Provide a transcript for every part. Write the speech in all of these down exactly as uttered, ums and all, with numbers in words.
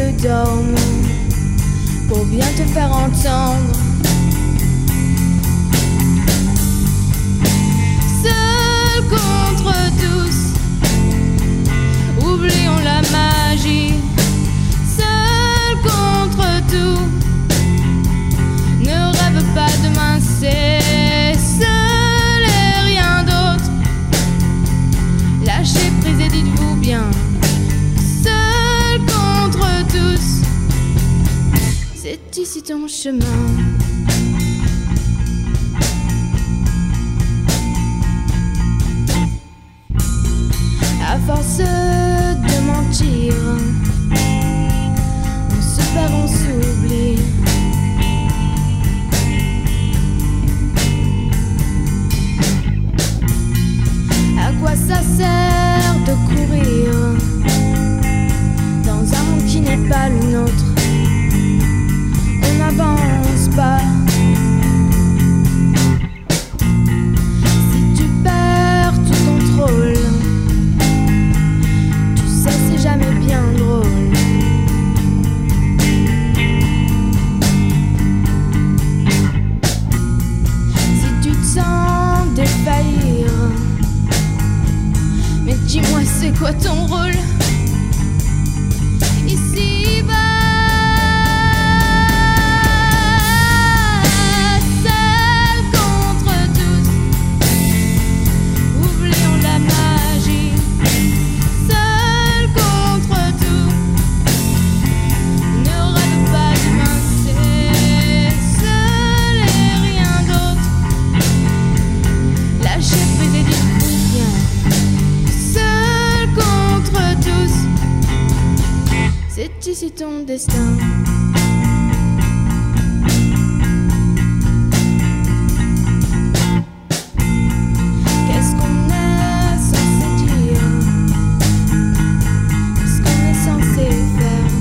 dorment pour bien te faire entendre. Seul contre tous, oublions la magie. Seul contre tout, ne rêve pas demain, c'est seul et rien d'autre. Lâchez prise et dites-vous bien, seul contre tous, c'est ici ton chemin. À force de mentir, on se perd, on s'oublie. À quoi ça sert de courir dans un monde qui n'est pas le nôtre? On n'avance pas. Si tu perds tout contrôle, tu sais c'est jamais bien drôle. Si tu te sens défaillir, mais dis-moi c'est quoi ton rôle ici-bas? Seul contre tous, oublions la magie. Seul contre tout, ne rêve pas demain, c'est seul et rien d'autre. Lâchez prise et dites-vous bien, seul contre tous, c'est ici ton destin. Qu'est-ce qu'on est censé dire? Qu'est-ce qu'on est censé faire?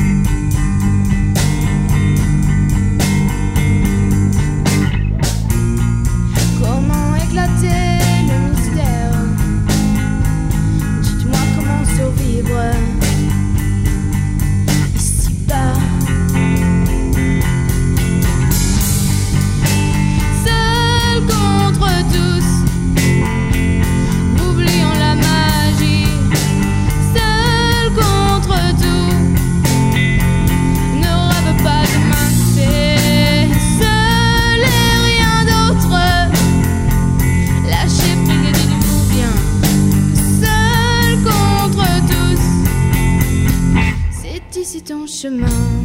Comment éclater le mystère? Dites-moi comment survivre ici-bas. Seul contre tous, oublions la magie. Seul contre tout, ne rêve pas demain, c'est seul et rien d'autre. Lâchez prise et dites-vous bien, seul contre tous, c'est ici ton chemin.